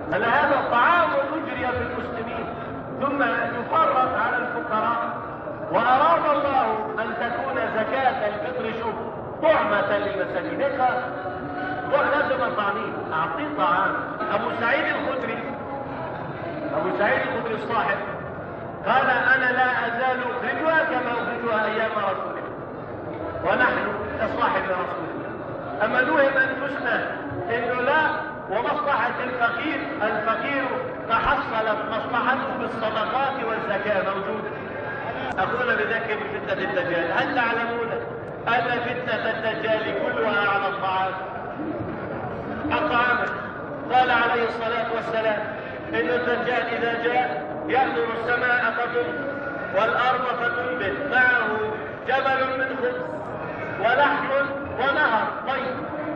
هل هذا طعام أجري في المسلمين ثم يفرط على الفقراء؟ وأراد الله أن تكون زكاة الفطر شوف طعمة للمساكين. لازم طعمين، أعطيه طعام. أبو سعيد الخدري الصاحب قال أنا لا أزال أخرجها كما أخرجها أيام رسول الله، ونحن كصاحب رسول الله. أما نوهم أنفسنا إنه لا، ومصلحة الفقير تحصلت مصلحته بالصدقات والزكاة موجودة. أخونا بذكر فتنة الدجال، هل تعلمون أن فتنة الدجال كلها على الطعام؟ الطعام. قال عليه الصلاة والسلام إن الدجال إذا جاء يأمر السماء فتمطر والأرض فتنبت معه جبل من خبز ولحم ونهر طيب،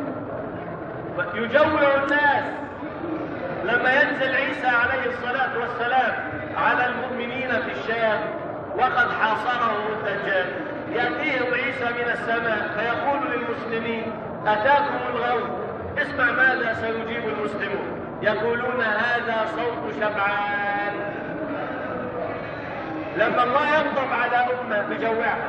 يجوع الناس. لما ينزل عيسى عليه الصلاة والسلام على المؤمنين في الشام وقد حاصرهم الدجال، يأتيهم عيسى من السماء فيقول للمسلمين أتاكم الغوث. اسمع ماذا سيجيب المسلمون، يقولون هذا صوت شبعان. لما الله يغضب على أمة بجوعها،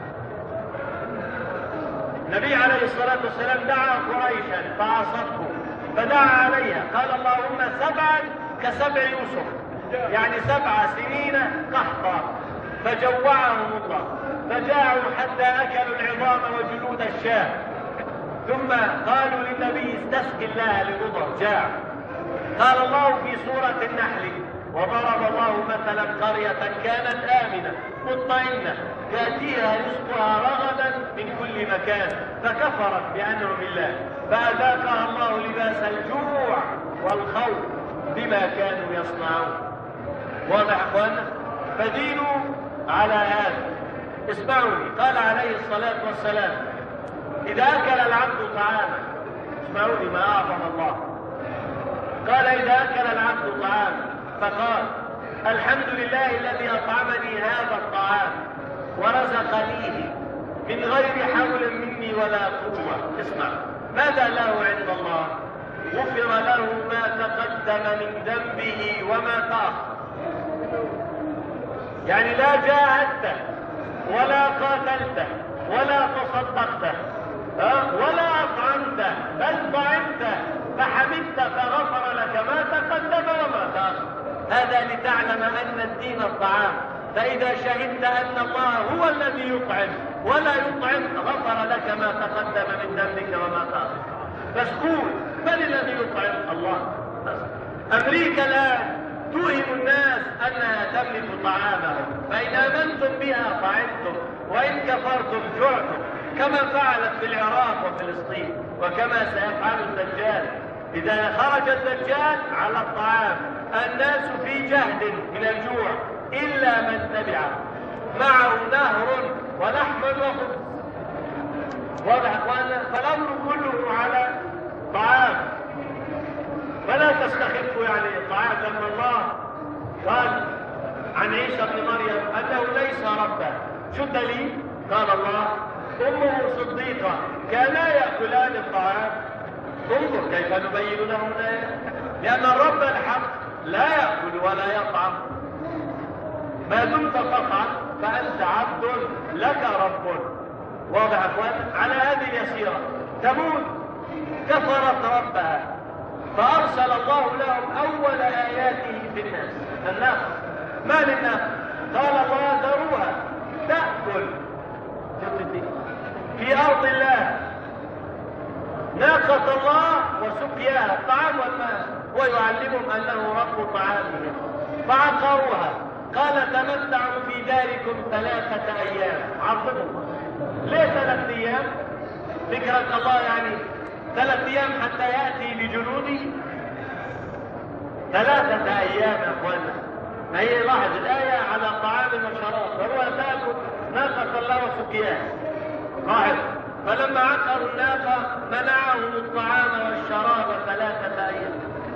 النبي عليه الصلاة والسلام دعا قريشا فعصته، فدعا عليها قال اللهم 7 كسبع يوسف، يعني 7 سنين قحطا، فجوعهم الله فجاعوا حتى أكلوا العظام وجلود الشاه. ثم قالوا للنبي استسقي الله لمضر جاع. قال الله في سورة النحل وضرب الله مثلا قرية كانت آمنة مطمئنة يأتيها رزقها رغدا من كل مكان فكفرت بأنعم الله فأذاقها الله لباس الجوع والخوف بما كانوا يصنعون. واضح أخوانا؟ فدينوا على هذا. اسمعوني، قال عليه الصلاة والسلام إذا أكل العبد طعاما، اسمعوني ما أعظم الله، قال إذا أكل العبد طعاما فقال الحمد لله الذي أطعمني هذا الطعام ورزقنيه من غير حول مني ولا قوة. اسمع ماذا له عند الله؟ غفر له ما تقدم من ذنبه وما تأخر. يعني لا جاهدته ولا قاتلته ولا تصدقته ولا أطعمته بل طعمته فحمدت فغفر لك ما تقدم وما تأخر. هذا لتعلم أن الدين الطعام، فإذا شهدت أن الله هو الذي يطعم ولا يطعم غفر لك ما تقدم من ذنبك وما تأخر. بس قول من الذي يطعم؟ الله. أمريكا الآن توهم الناس أنها تملك طعامهم، فإن آمنتم بها طعمتم وإن كفرتم جعتم، كما فعلت في العراق وفلسطين وكما سيفعل الدجال. إذا خرج الدجال على الطعام الناس في جهد من الجوع إلا من تبعه معه نهر ولحم وخبز. واضح أخوانا؟ فالأمر كله على طعام، فلا تستخفوا يعني الطعام. لما الله قال عن عيسى بن مريم أنه ليس ربا، شو الدليل؟ قال الله أمه صديقة كانا يأكلان الطعام. انظر كيف نبين لهم ذلك، لأن الرب الحق لا يأكل ولا يطعم. ما دمت تطعم فأنت عبد لك رب. واضح أخوان؟ على هذه اليسيرة ثمود كفرت ربها فأرسل الله لهم أول آياته في الناس الناقة. ما للناقة؟ قال الله ذروها تأكل في أرض الله، ناقة الله وسقياها الطعام والماء ويعلمهم أنه رب طعامهم فعقروها. قال تمتعوا في داركم 3 أيام. عظموا ليه 3 أيام؟ فكرة الله يعني 3 أيام حتى يأتي بجنوده؟ 3 أيام يا أخوانا. ما هي لاحظ الآية على طعام وشراب، فهو تأكل ناقة الله وسقياها. لاحظ فلما عقروا الناقة منعهم الطعام والشراب 3 أيام.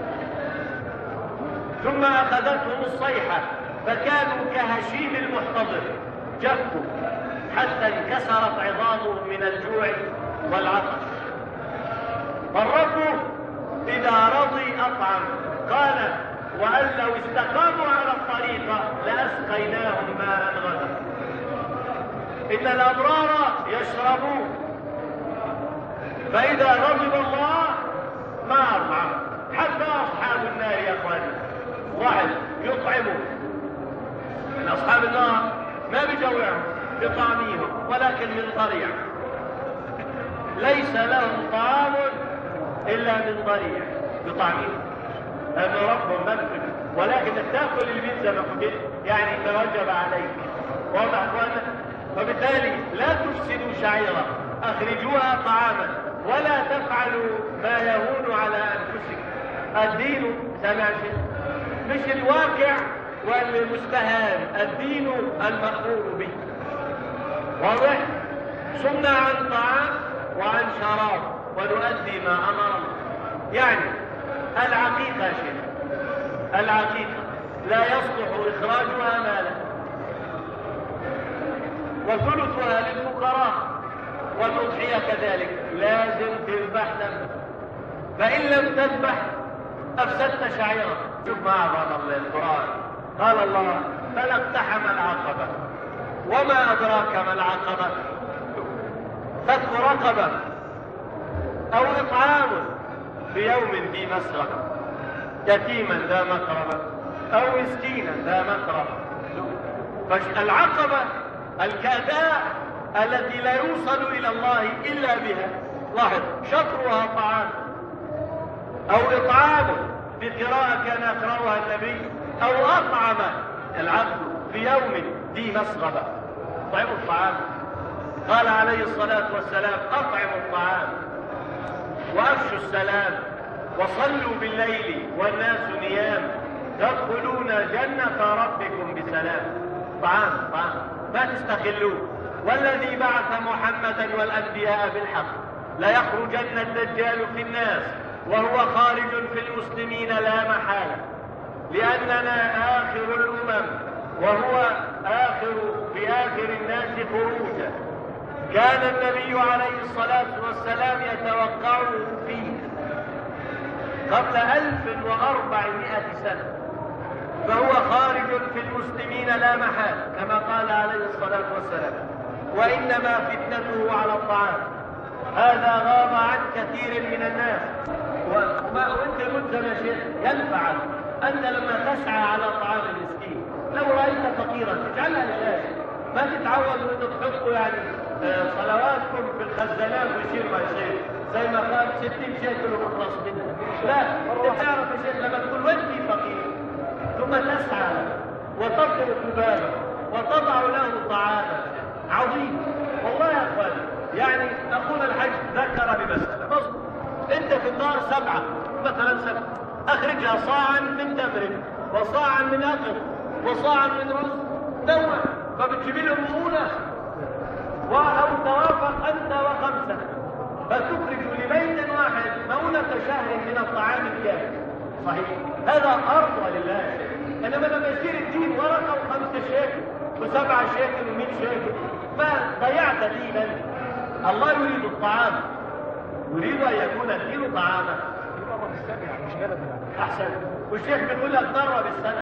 ثم أخذتهم الصيحة فكانوا كهشيم المحتضر، جفوا حتى انكسرت عظامهم من الجوع والعطش. فالرب إذا رضي أطعم. قال وأن لو استقاموا على الطريقة لأسقيناهم ماء غدا. إن الأبرار يشربون، فإذا غضب الله ما أطعم. حتى أصحاب النار يا أخواني واحد يطعمه من أصحاب النار ما بيجوعهم بطعمهم ولكن من ضريع، ليس لهم طعام إلا من ضريع بطعمهم، لأن ربهم مكتب، ولكن تأكل البيتزا يعني توجب عليك. واضح أخوانا؟ وبالتالي لا تفسدوا شعيرة، أخرجوها طعاما ولا تفعلوا ما يهون على أنفسكم. الدين سمع مش الواقع والمستهان، الدين المأمور به. واضح؟ صمنا عن طعام وعن شراب ونؤدي ما أمر الله. يعني العقيقة شيء، العقيقة لا يصلح إخراجها مالا، وثلثها للفقراء، والأضحية كذلك لازم تذبح دم، فإن لم تذبح أفسدت شعيرة. شوف ما أعظم القرآن، قال الله فلا اقتحم العقبة وما أدراك ما العقبة، فك رقبة أو إطعام في يوم ذي مسغبة، يتيما ذا مقربة أو مسكينا ذا مقربة. فالعقبة الكاداء التي لا يوصل إلى الله إلا بها، لاحظ شطرها طعام أو إطعام بقراءة كان يقرأها النبي، أو أطعم العبد في يوم ذي مسغبة. طعموا الطعام، قال عليه الصلاة والسلام أطعموا الطعام وأفشوا السلام وصلوا بالليل والناس نيام تدخلون جنة ربكم بسلام. طعام ما تستخلوه. والذي بعث محمدا والأنبياء بالحق ليخرجن الدجال في الناس وهو خارج في المسلمين لا محالة، لأننا آخر الأمم وهو في آخر الناس خروجا. كان النبي عليه الصلاة والسلام يتوقع فيه قبل 1400 سنة، فهو خارج في المسلمين لا محالة كما قال عليه الصلاة والسلام. وإنما فتنته على الطعام، هذا غاب عن كثير من الناس. وانت ملزم يا شيخ ينفع انت لما تسعى على طعام المسكين، لو رايت فقيرا تجعلها لله، ما تتعودوا انه تحطوا يعني صلواتكم في الخزانات ويصير ما يصير زي ما قال 60 شيكل وخلص منها. لا، انت تعرف يا شيخ لما تكون وانت فقير ثم تسعى وتطرق بابه وتضع له طعاما عظيم. والله يا اخواني يعني اخونا الحج ذكر بمسألة مظبوط، انت في النار 7 مثلا 7، اخرجها صاعا من تمر وصاعا من اقل وصاعا من رز نوع، فبتجيب لهم مؤونة او توافق انت و5 فتخرج لبيت واحد مؤونة شهر من الطعام الكامل. صحيح هذا ارضى لله. انما لما يصير الدين ورقة و5 شيكل و7 شيكل و100 شيكل ما ضيعت دينا. الله يريد الطعام، يريد ان يكون الدين طعاما. احسن. والشيخ بيقول لك ضرب السنة